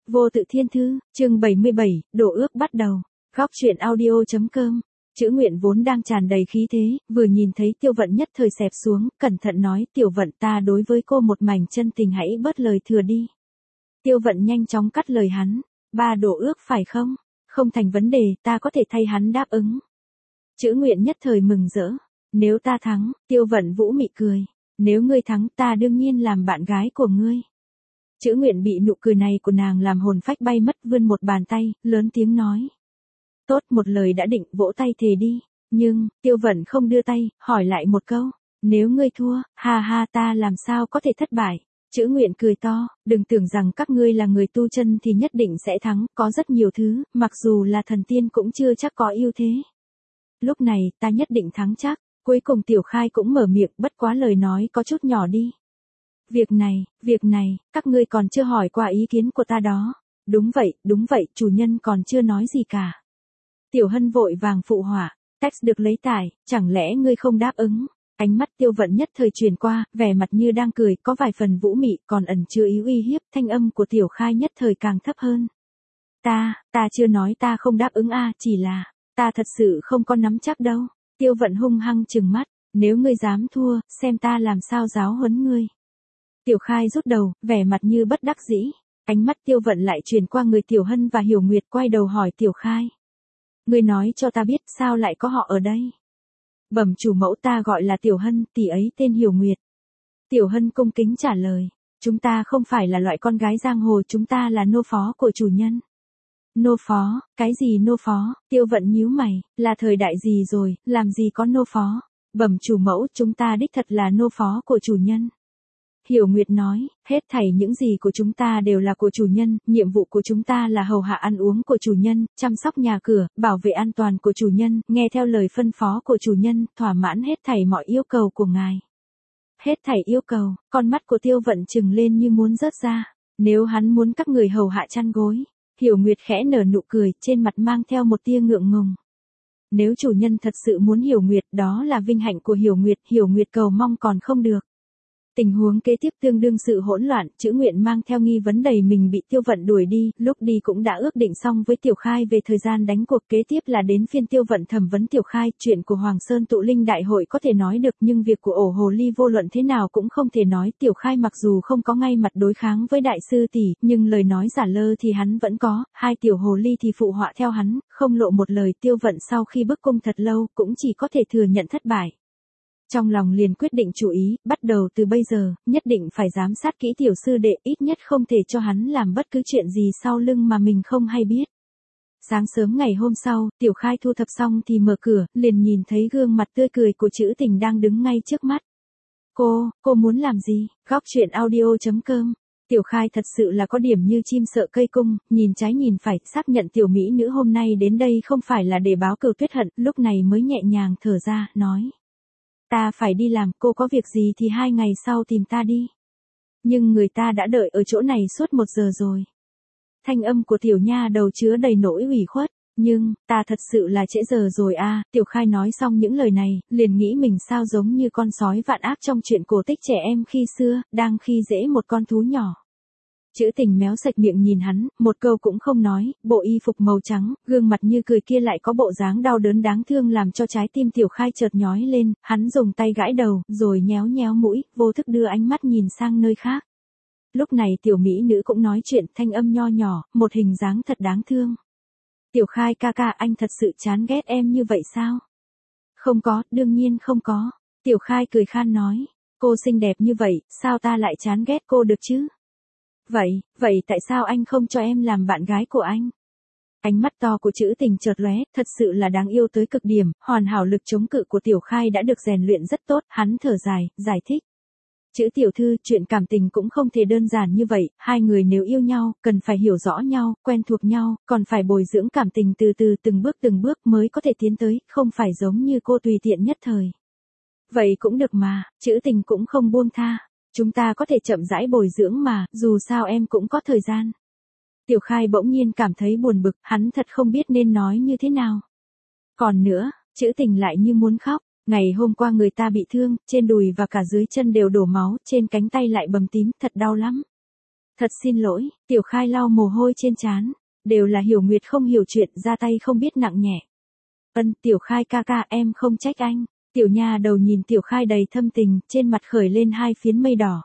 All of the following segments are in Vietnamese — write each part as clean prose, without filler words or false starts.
Vô tự thiên thư, chương 77, đổ ước bắt đầu. Góc truyện audio.com. Chữ Nguyện vốn đang tràn đầy khí thế, vừa nhìn thấy Tiêu Vận nhất thời xẹp xuống, cẩn thận nói, Tiểu Vận, ta đối với cô một mảnh chân tình, hãy bớt lời thừa đi. Tiêu Vận nhanh chóng cắt lời hắn, ba đổ ước phải không? Không thành vấn đề, ta có thể thay hắn đáp ứng. Chữ Nguyện nhất thời mừng rỡ. Nếu ta thắng, Tiêu Vận vũ mị cười. Nếu ngươi thắng, ta đương nhiên làm bạn gái của ngươi. Chữ Nguyện bị nụ cười này của nàng làm hồn phách bay mất, vươn một bàn tay, lớn tiếng nói. Tốt, một lời đã định, vỗ tay thề đi. Nhưng, Tiêu Vận không đưa tay, hỏi lại một câu. Nếu ngươi thua, ha ha, ta làm sao có thể thất bại. Chữ Nguyện cười to, đừng tưởng rằng các ngươi là người tu chân thì nhất định sẽ thắng, có rất nhiều thứ, mặc dù là thần tiên cũng chưa chắc có ưu thế. Lúc này, ta nhất định thắng chắc. Cuối cùng Tiểu Khai cũng mở miệng, bất quá lời nói có chút nhỏ đi. Việc này, các ngươi còn chưa hỏi qua ý kiến của ta đó. Đúng vậy, chủ nhân còn chưa nói gì cả. Tiểu Hân vội vàng phụ họa, text được lấy tải, chẳng lẽ ngươi không đáp ứng? Ánh mắt Tiêu Vận nhất thời truyền qua, vẻ mặt như đang cười, có vài phần vũ mị, còn ẩn chứa ý uy hiếp, thanh âm của Tiểu Khai nhất thời càng thấp hơn. Ta chưa nói ta không đáp ứng chỉ là, ta thật sự không có nắm chắc đâu. Tiêu Vận hung hăng trừng mắt, nếu ngươi dám thua, xem ta làm sao giáo huấn ngươi. Tiểu Khai rút đầu, vẻ mặt như bất đắc dĩ, ánh mắt Tiêu Vận lại truyền qua người Tiểu Hân và Hiểu Nguyệt, quay đầu hỏi Tiểu Khai. Ngươi nói cho ta biết sao lại có họ ở đây. Bẩm chủ mẫu, ta gọi là Tiểu Hân, tỷ ấy tên Hiểu Nguyệt. Tiểu Hân cung kính trả lời, chúng ta không phải là loại con gái giang hồ, chúng ta là nô phó của chủ nhân. Nô phó, cái gì nô phó? Tiêu Vận nhíu mày, là thời đại gì rồi, làm gì có nô phó? Bẩm chủ mẫu, chúng ta đích thật là nô phó của chủ nhân. Hiểu Nguyệt nói, hết thảy những gì của chúng ta đều là của chủ nhân, nhiệm vụ của chúng ta là hầu hạ ăn uống của chủ nhân, chăm sóc nhà cửa, bảo vệ an toàn của chủ nhân, nghe theo lời phân phó của chủ nhân, thỏa mãn hết thảy mọi yêu cầu của ngài. Hết thảy yêu cầu, con mắt của Tiêu Vận trừng lên như muốn rớt ra, nếu hắn muốn các người hầu hạ chăn gối. Hiểu Nguyệt khẽ nở nụ cười, trên mặt mang theo một tia ngượng ngùng. Nếu chủ nhân thật sự muốn Hiểu Nguyệt, đó là vinh hạnh của Hiểu Nguyệt cầu mong còn không được. Tình huống kế tiếp tương đương sự hỗn loạn, Chữ Nguyện mang theo nghi vấn đầy mình bị Tiêu Vận đuổi đi, lúc đi cũng đã ước định xong với Tiểu Khai về thời gian đánh cuộc, kế tiếp là đến phiên Tiêu Vận thẩm vấn Tiểu Khai, chuyện của Hoàng Sơn tụ linh đại hội có thể nói được, nhưng việc của ổ hồ ly vô luận thế nào cũng không thể nói. Tiểu Khai mặc dù không có ngay mặt đối kháng với đại sư tỷ, nhưng lời nói giả lơ thì hắn vẫn có, hai tiểu hồ ly thì phụ họa theo hắn, không lộ một lời. Tiêu Vận sau khi bức cung thật lâu, cũng chỉ có thể thừa nhận thất bại. Trong lòng liền quyết định chủ ý, bắt đầu từ bây giờ, nhất định phải giám sát kỹ tiểu sư đệ, ít nhất không thể cho hắn làm bất cứ chuyện gì sau lưng mà mình không hay biết. Sáng sớm ngày hôm sau, Tiểu Khai thu thập xong thì mở cửa, liền nhìn thấy gương mặt tươi cười của Trữ Tình đang đứng ngay trước mắt. Cô muốn làm gì? Góc truyện audio.com. Tiểu Khai thật sự là có điểm như chim sợ cây cung, nhìn trái nhìn phải, xác nhận tiểu mỹ nữ hôm nay đến đây không phải là để báo cừu tuyết hận, lúc này mới nhẹ nhàng thở ra, nói. Ta phải đi làm, cô có việc gì thì 2 ngày sau tìm ta đi. Nhưng người ta đã đợi ở chỗ này suốt 1 giờ rồi. Thanh âm của tiểu nha đầu chứa đầy nỗi ủy khuất. Nhưng, ta thật sự là trễ giờ rồi Tiểu Khai nói xong những lời này, liền nghĩ mình sao giống như con sói vạn ác trong chuyện cổ tích trẻ em khi xưa, đang khi dễ một con thú nhỏ. Trữ Tình méo sạch miệng nhìn hắn, một câu cũng không nói, bộ y phục màu trắng, gương mặt như cười kia lại có bộ dáng đau đớn đáng thương làm cho trái tim Tiểu Khai chợt nhói lên, hắn dùng tay gãi đầu, rồi nhéo nhéo mũi, vô thức đưa ánh mắt nhìn sang nơi khác. Lúc này tiểu mỹ nữ cũng nói chuyện, thanh âm nho nhỏ, một hình dáng thật đáng thương. Tiểu Khai ca ca, anh thật sự chán ghét em như vậy sao? Không có, đương nhiên không có. Tiểu Khai cười khan nói, cô xinh đẹp như vậy, sao ta lại chán ghét cô được chứ? Vậy tại sao anh không cho em làm bạn gái của anh? Ánh mắt to của Trữ Tình chợt lóe, thật sự là đáng yêu tới cực điểm, hoàn hảo lực chống cự của Tiểu Khai đã được rèn luyện rất tốt, hắn thở dài, giải thích. Chữ tiểu thư, chuyện cảm tình cũng không thể đơn giản như vậy, hai người nếu yêu nhau, cần phải hiểu rõ nhau, quen thuộc nhau, còn phải bồi dưỡng cảm tình từ từ từng bước mới có thể tiến tới, không phải giống như cô tùy tiện nhất thời. Vậy cũng được mà, Trữ Tình cũng không buông tha. Chúng ta có thể chậm rãi bồi dưỡng mà, dù sao em cũng có thời gian. Tiểu Khai bỗng nhiên cảm thấy buồn bực, hắn thật không biết nên nói như thế nào. Còn nữa, Trữ Tình lại như muốn khóc, ngày hôm qua người ta bị thương, trên đùi và cả dưới chân đều đổ máu, trên cánh tay lại bầm tím, thật đau lắm. Thật xin lỗi, Tiểu Khai lau mồ hôi trên trán. Đều là Hiểu Nguyệt không hiểu chuyện, ra tay không biết nặng nhẹ. Tiểu Khai ca ca, em không trách anh. Tiểu nha đầu nhìn Tiểu Khai đầy thâm tình, trên mặt khởi lên hai phiến mây đỏ.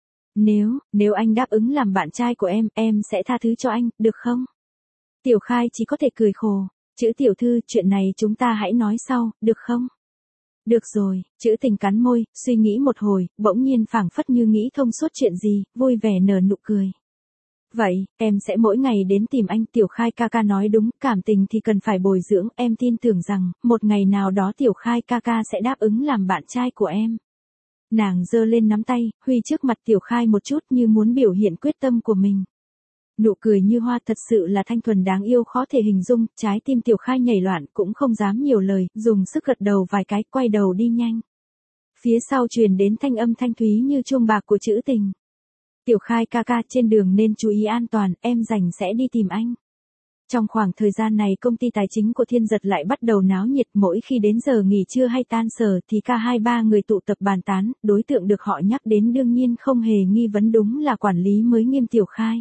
Nếu anh đáp ứng làm bạn trai của em sẽ tha thứ cho anh, được không? Tiểu Khai chỉ có thể cười khổ. Chữ tiểu thư, chuyện này chúng ta hãy nói sau, được không? Được rồi, Chữ Tình cắn môi, suy nghĩ một hồi, bỗng nhiên phảng phất như nghĩ thông suốt chuyện gì, vui vẻ nở nụ cười. Vậy, em sẽ mỗi ngày đến tìm anh. Tiểu Khai ca ca nói đúng, cảm tình thì cần phải bồi dưỡng, em tin tưởng rằng, một ngày nào đó Tiểu Khai ca ca sẽ đáp ứng làm bạn trai của em. Nàng giơ lên nắm tay, huy trước mặt Tiểu Khai một chút như muốn biểu hiện quyết tâm của mình. Nụ cười như hoa thật sự là thanh thuần đáng yêu khó thể hình dung, trái tim Tiểu Khai nhảy loạn cũng không dám nhiều lời, dùng sức gật đầu vài cái, quay đầu đi nhanh. Phía sau truyền đến thanh âm thanh thúy như chuông bạc của Chữ Tình. Tiểu Khai ca ca, trên đường nên chú ý an toàn, em rảnh sẽ đi tìm anh. Trong khoảng thời gian này công ty tài chính của Thiên Giật lại bắt đầu náo nhiệt, mỗi khi đến giờ nghỉ trưa hay tan sở thì cả 2-3 người tụ tập bàn tán, đối tượng được họ nhắc đến đương nhiên không hề nghi vấn đúng là quản lý mới Nghiêm Tiểu Khai.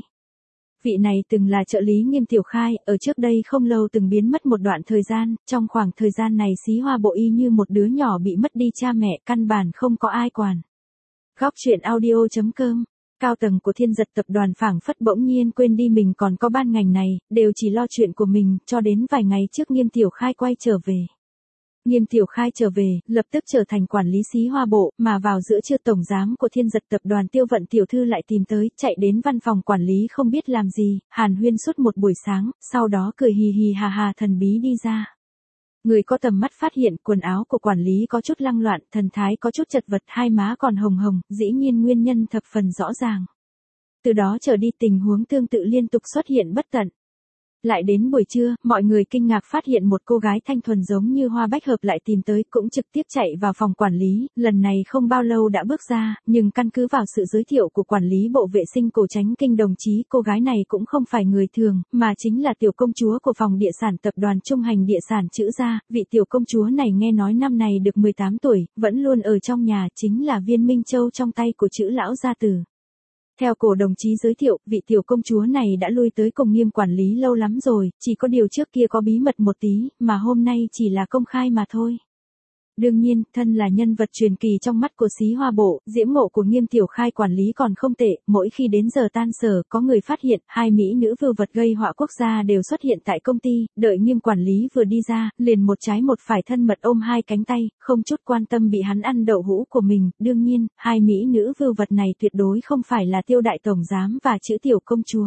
Vị này từng là trợ lý Nghiêm Tiểu Khai, ở trước đây không lâu từng biến mất một đoạn thời gian, trong khoảng thời gian này Xí Hoa Bộ y như một đứa nhỏ bị mất đi cha mẹ, căn bản không có ai quản. Góc truyện audio.com. Cao tầng của Thiên Giật tập đoàn phảng phất bỗng nhiên quên đi mình còn có ban ngành này, đều chỉ lo chuyện của mình, cho đến vài ngày trước Nghiêm Tiểu Khai quay trở về. Nghiêm Tiểu Khai trở về, lập tức trở thành quản lý Xí Hoa Bộ, mà vào giữa trưa tổng giám của Thiên Giật tập đoàn Tiêu Vận tiểu thư lại tìm tới, chạy đến văn phòng quản lý không biết làm gì, hàn huyên suốt một buổi sáng, sau đó cười hì hì hà hà thần bí đi ra. Người có tầm mắt phát hiện quần áo của quản lý có chút lăng loạn, thần thái có chút chật vật, hai má còn hồng hồng, dĩ nhiên nguyên nhân thập phần rõ ràng. Từ đó trở đi tình huống tương tự liên tục xuất hiện bất tận. Lại đến buổi trưa, mọi người kinh ngạc phát hiện một cô gái thanh thuần giống như hoa bách hợp lại tìm tới, cũng trực tiếp chạy vào phòng quản lý, lần này không bao lâu đã bước ra, nhưng căn cứ vào sự giới thiệu của quản lý bộ vệ sinh Cổ Chánh Kinh đồng chí, cô gái này cũng không phải người thường, mà chính là tiểu công chúa của phòng địa sản tập đoàn Trung Hành Địa sản Chữ gia. Vị tiểu công chúa này nghe nói năm này được 18 tuổi, vẫn luôn ở trong nhà, chính là viên Minh Châu trong tay của Chữ lão gia tử. Theo cổ đồng chí giới thiệu, vị tiểu công chúa này đã lui tới cùng Nghiêm quản lý lâu lắm rồi, chỉ có điều trước kia có bí mật một tí, mà hôm nay chỉ là công khai mà thôi. Đương nhiên, thân là nhân vật truyền kỳ trong mắt của Xí Hoa Bộ, diễm ngộ của Nghiêm Tiểu Khai quản lý còn không tệ, mỗi khi đến giờ tan sở, có người phát hiện, hai mỹ nữ vưu vật gây họa quốc gia đều xuất hiện tại công ty, đợi Nghiêm quản lý vừa đi ra, liền một trái một phải thân mật ôm hai cánh tay, không chút quan tâm bị hắn ăn đậu hũ của mình, đương nhiên, hai mỹ nữ vưu vật này tuyệt đối không phải là Tiêu đại tổng giám và Chữ tiểu công chúa.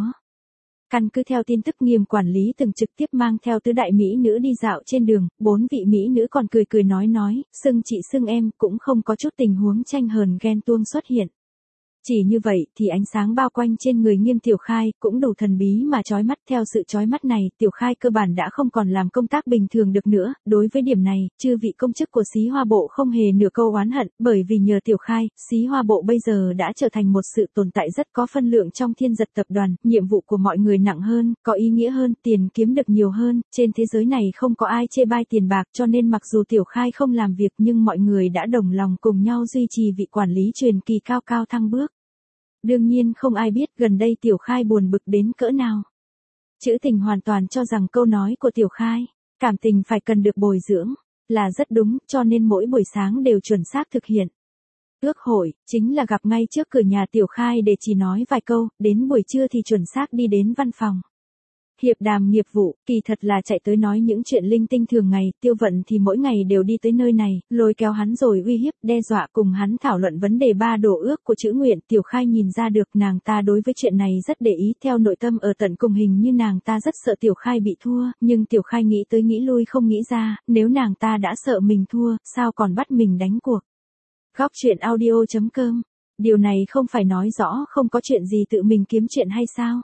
Căn cứ theo tin tức Nghiêm quản lý từng trực tiếp mang theo tứ đại mỹ nữ đi dạo trên đường, 4 vị mỹ nữ còn cười cười nói, xưng chị xưng em, cũng không có chút tình huống tranh hờn ghen tuông xuất hiện. Chỉ như vậy thì ánh sáng bao quanh trên người Nghiêm Tiểu Khai cũng đủ thần bí mà chói mắt. Theo sự chói mắt này, Tiểu Khai cơ bản đã không còn làm công tác bình thường được nữa. Đối với điểm này, chư vị công chức của Xí Hoa Bộ không hề nửa câu oán hận, bởi vì nhờ Tiểu Khai, Xí Hoa Bộ bây giờ đã trở thành một sự tồn tại rất có phân lượng trong Thiên Giật tập đoàn. Nhiệm vụ của mọi người nặng hơn, có ý nghĩa hơn, tiền kiếm được nhiều hơn. Trên thế giới này không có ai chê bai tiền bạc, cho nên mặc dù Tiểu Khai không làm việc nhưng mọi người đã đồng lòng cùng nhau duy trì vị quản lý truyền kỳ cao cao thăng bước. Đương nhiên không ai biết gần đây Tiểu Khai buồn bực đến cỡ nào. Chữ Tình hoàn toàn cho rằng câu nói của Tiểu Khai, cảm tình phải cần được bồi dưỡng, là rất đúng, cho nên mỗi buổi sáng đều chuẩn xác thực hiện. Ước hội, chính là gặp ngay trước cửa nhà Tiểu Khai để chỉ nói vài câu, đến buổi trưa thì chuẩn xác đi đến văn phòng. Hiệp đàm nghiệp vụ, kỳ thật là chạy tới nói những chuyện linh tinh thường ngày, Tiêu Vận thì mỗi ngày đều đi tới nơi này, lôi kéo hắn rồi uy hiếp, đe dọa cùng hắn thảo luận vấn đề 3 đồ ước của Chữ Nguyện. Tiểu Khai nhìn ra được nàng ta đối với chuyện này rất để ý, theo nội tâm ở tận cùng hình như nàng ta rất sợ Tiểu Khai bị thua, nhưng Tiểu Khai nghĩ tới nghĩ lui không nghĩ ra, nếu nàng ta đã sợ mình thua, sao còn bắt mình đánh cuộc. Góc truyện audio.com, điều này không phải nói rõ không có chuyện gì tự mình kiếm chuyện hay sao?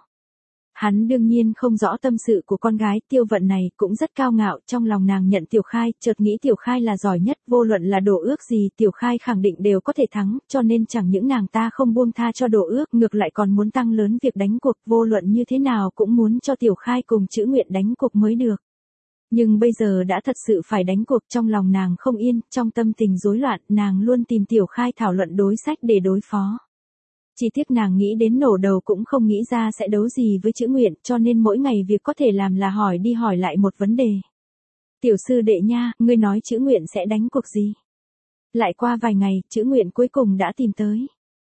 Hắn đương nhiên không rõ tâm sự của con gái Tiêu Vận này, cũng rất cao ngạo, trong lòng nàng nhận Tiểu Khai, chợt nghĩ Tiểu Khai là giỏi nhất, vô luận là đồ ước gì Tiểu Khai khẳng định đều có thể thắng, cho nên chẳng những nàng ta không buông tha cho đồ ước, ngược lại còn muốn tăng lớn việc đánh cuộc, vô luận như thế nào cũng muốn cho Tiểu Khai cùng Chữ Nguyện đánh cuộc mới được. Nhưng bây giờ đã thật sự phải đánh cuộc, trong lòng nàng không yên, trong tâm tình rối loạn, nàng luôn tìm Tiểu Khai thảo luận đối sách để đối phó. Chỉ tiếc nàng nghĩ đến nổ đầu cũng không nghĩ ra sẽ đấu gì với chữ Nguyện, cho nên mỗi ngày việc có thể làm là hỏi đi hỏi lại một vấn đề. Tiểu sư đệ nha, ngươi nói chữ Nguyện sẽ đánh cuộc gì? Lại qua vài ngày, chữ Nguyện cuối cùng đã tìm tới.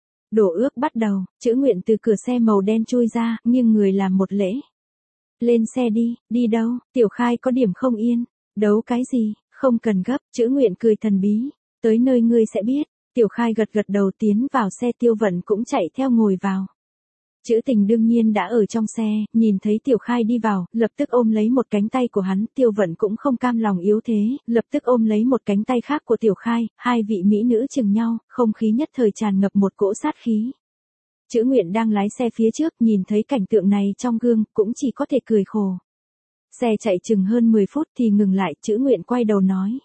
Đổ ước bắt đầu, chữ Nguyện từ cửa xe màu đen chui ra, nghiêng người làm một lễ. Lên xe đi, đi đâu? Tiểu Khai có điểm không yên. Đấu cái gì? Không cần gấp, chữ Nguyện cười thần bí. Tới nơi ngươi sẽ biết. Tiểu Khai gật gật đầu tiến vào xe, Tiêu Vận cũng chạy theo ngồi vào. Chữ Tình đương nhiên đã ở trong xe, nhìn thấy Tiểu Khai đi vào, lập tức ôm lấy một cánh tay của hắn, Tiêu Vận cũng không cam lòng yếu thế, lập tức ôm lấy một cánh tay khác của Tiểu Khai, hai vị mỹ nữ chừng nhau, không khí nhất thời tràn ngập một cỗ sát khí. Chữ Nguyện đang lái xe phía trước, nhìn thấy cảnh tượng này trong gương, cũng chỉ có thể cười khổ. Xe chạy chừng hơn 10 phút thì ngừng lại, chữ Nguyện quay đầu nói.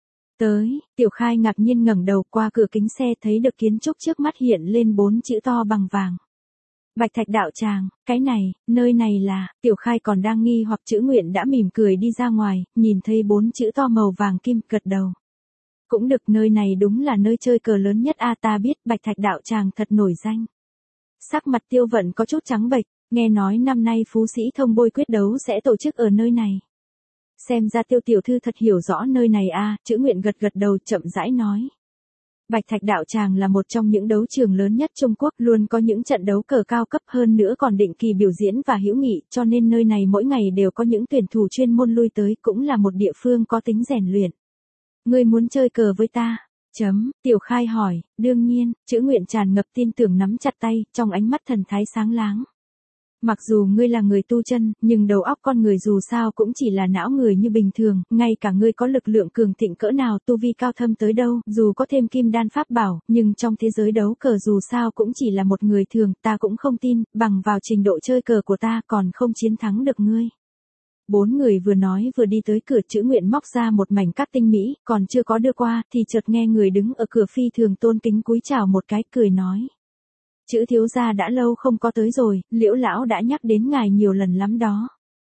Tới, Tiểu Khai ngạc nhiên ngẩng đầu qua cửa kính xe thấy được kiến trúc trước mắt hiện lên 4 chữ to bằng vàng. Bạch Thạch đạo tràng, cái này, nơi này là, Tiểu Khai còn đang nghi hoặc chữ Nguyện đã mỉm cười đi ra ngoài, nhìn thấy 4 chữ to màu vàng kim, gật đầu. Cũng được, nơi này đúng là nơi chơi cờ lớn nhất a, ta biết Bạch Thạch đạo tràng thật nổi danh. Sắc mặt Tiêu Vận có chút trắng bệch, nghe nói năm nay Phú Sĩ Thông Bôi quyết đấu sẽ tổ chức ở nơi này. Xem ra Tiêu tiểu thư thật hiểu rõ nơi này a, chữ Nguyện gật gật đầu chậm rãi nói. Bạch Thạch đạo tràng là một trong những đấu trường lớn nhất Trung Quốc, luôn có những trận đấu cờ cao cấp, hơn nữa còn định kỳ biểu diễn và hữu nghị, cho nên nơi này mỗi ngày đều có những tuyển thủ chuyên môn lui tới, cũng là một địa phương có tính rèn luyện. Ngươi muốn chơi cờ với ta? Tiểu Khai hỏi, đương nhiên, chữ Nguyện tràn ngập tin tưởng nắm chặt tay, trong ánh mắt thần thái sáng láng. Mặc dù ngươi là người tu chân, nhưng đầu óc con người dù sao cũng chỉ là não người như bình thường, ngay cả ngươi có lực lượng cường thịnh cỡ nào, tu vi cao thâm tới đâu, dù có thêm kim đan pháp bảo, nhưng trong thế giới đấu cờ dù sao cũng chỉ là một người thường, ta cũng không tin, bằng vào trình độ chơi cờ của ta còn không chiến thắng được ngươi. 4 người vừa nói vừa đi tới cửa, chữ Nguyện móc ra một mảnh cát tinh mỹ, còn chưa có đưa qua, thì chợt nghe người đứng ở cửa phi thường tôn kính cúi chào một cái, cười nói. Chữ thiếu gia đã lâu không có tới rồi, Liễu lão đã nhắc đến ngài nhiều lần lắm đó.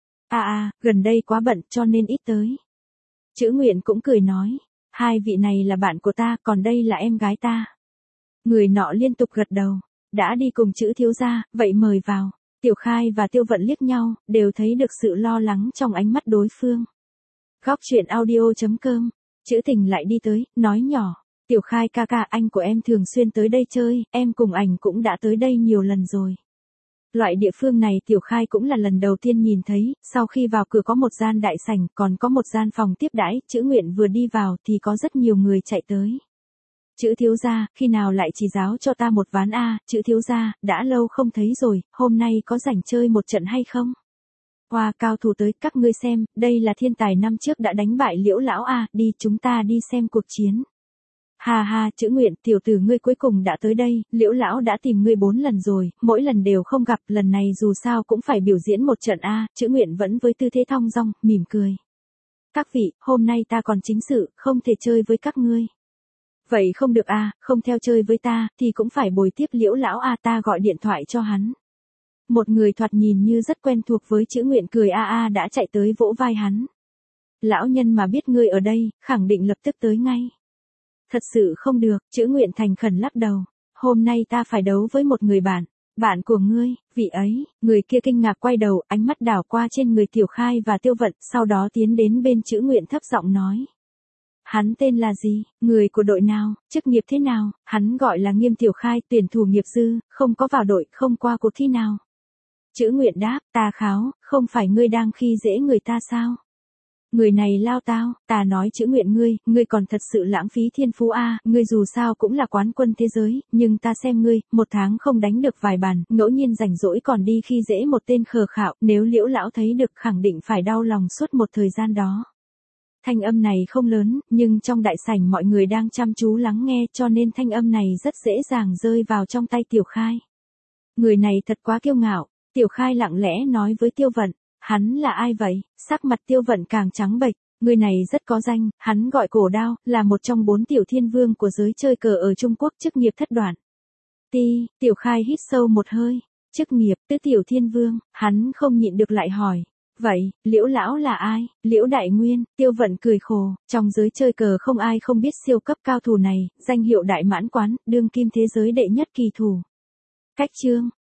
Gần đây quá bận cho nên ít tới. Chữ Nguyện cũng cười nói, hai vị này là bạn của ta, còn đây là em gái ta. Người nọ liên tục gật đầu, đã đi cùng chữ thiếu gia, vậy mời vào. Tiểu Khai và Tiêu Vận liếc nhau, đều thấy được sự lo lắng trong ánh mắt đối phương. Góc truyện audio.com, chữ Tình lại đi tới, nói nhỏ. Tiểu Khai ca ca, anh của em thường xuyên tới đây chơi, em cùng ảnh cũng đã tới đây nhiều lần rồi. Loại địa phương này Tiểu Khai cũng là lần đầu tiên nhìn thấy, sau khi vào cửa có một gian đại sảnh, còn có một gian phòng tiếp đãi, chữ Nguyện vừa đi vào thì có rất nhiều người chạy tới. Chữ thiếu gia, khi nào lại chỉ giáo cho ta một ván a, chữ thiếu gia, đã lâu không thấy rồi, hôm nay có rảnh chơi một trận hay không? Hoa cao thủ tới, các ngươi xem, đây là thiên tài năm trước đã đánh bại Liễu lão a, đi chúng ta đi xem cuộc chiến. Ha, chữ Nguyện, tiểu tử ngươi cuối cùng đã tới đây, Liễu lão đã tìm ngươi 4 lần rồi, mỗi lần đều không gặp, lần này dù sao cũng phải biểu diễn một trận a, chữ Nguyện vẫn với tư thế thong dong, mỉm cười. Các vị, hôm nay ta còn chính sự, không thể chơi với các ngươi. Vậy không được a, không theo chơi với ta, thì cũng phải bồi tiếp Liễu lão a, ta gọi điện thoại cho hắn. Một người thoạt nhìn như rất quen thuộc với chữ Nguyện cười đã chạy tới vỗ vai hắn. Lão nhân mà biết ngươi ở đây, khẳng định lập tức tới ngay. Thật sự không được, chữ Nguyện thành khẩn lắc đầu. Hôm nay ta phải đấu với một người bạn. Bạn của ngươi, vị ấy, người kia kinh ngạc quay đầu, ánh mắt đảo qua trên người Tiểu Khai và Tiêu Vận, sau đó tiến đến bên chữ Nguyện thấp giọng nói. Hắn tên là gì, người của đội nào, chức nghiệp thế nào, hắn gọi là Nghiêm Tiểu Khai, tuyển thủ nghiệp dư, không có vào đội, không qua cuộc thi nào. Chữ Nguyện đáp, ta kháo, không phải ngươi đang khi dễ người ta sao? Người này lao tao, ta nói chữ Nguyện ngươi còn thật sự lãng phí thiên phú a, ngươi dù sao cũng là quán quân thế giới, nhưng ta xem ngươi, một tháng không đánh được vài bàn, ngẫu nhiên rảnh rỗi còn đi khi dễ một tên khờ khạo, nếu Liễu lão thấy được khẳng định phải đau lòng suốt một thời gian đó. Thanh âm này không lớn, nhưng trong đại sảnh mọi người đang chăm chú lắng nghe cho nên thanh âm này rất dễ dàng rơi vào trong tay Tiểu Khai. Người này thật quá kiêu ngạo, Tiểu Khai lặng lẽ nói với Tiêu Vận. Hắn là ai vậy? Sắc mặt Tiêu Vận càng trắng bệch, người này rất có danh, hắn gọi Cổ Đao, là một trong 4 tiểu thiên vương của giới chơi cờ ở Trung Quốc, chức nghiệp thất đoạn. Tiểu Khai hít sâu một hơi, chức nghiệp tứ tiểu thiên vương, hắn không nhịn được lại hỏi. Vậy, Liễu lão là ai? Liễu Đại Nguyên, Tiêu Vận cười khổ, trong giới chơi cờ không ai không biết siêu cấp cao thủ này, danh hiệu đại mãn quán, đương kim thế giới đệ nhất kỳ thủ. Cách chương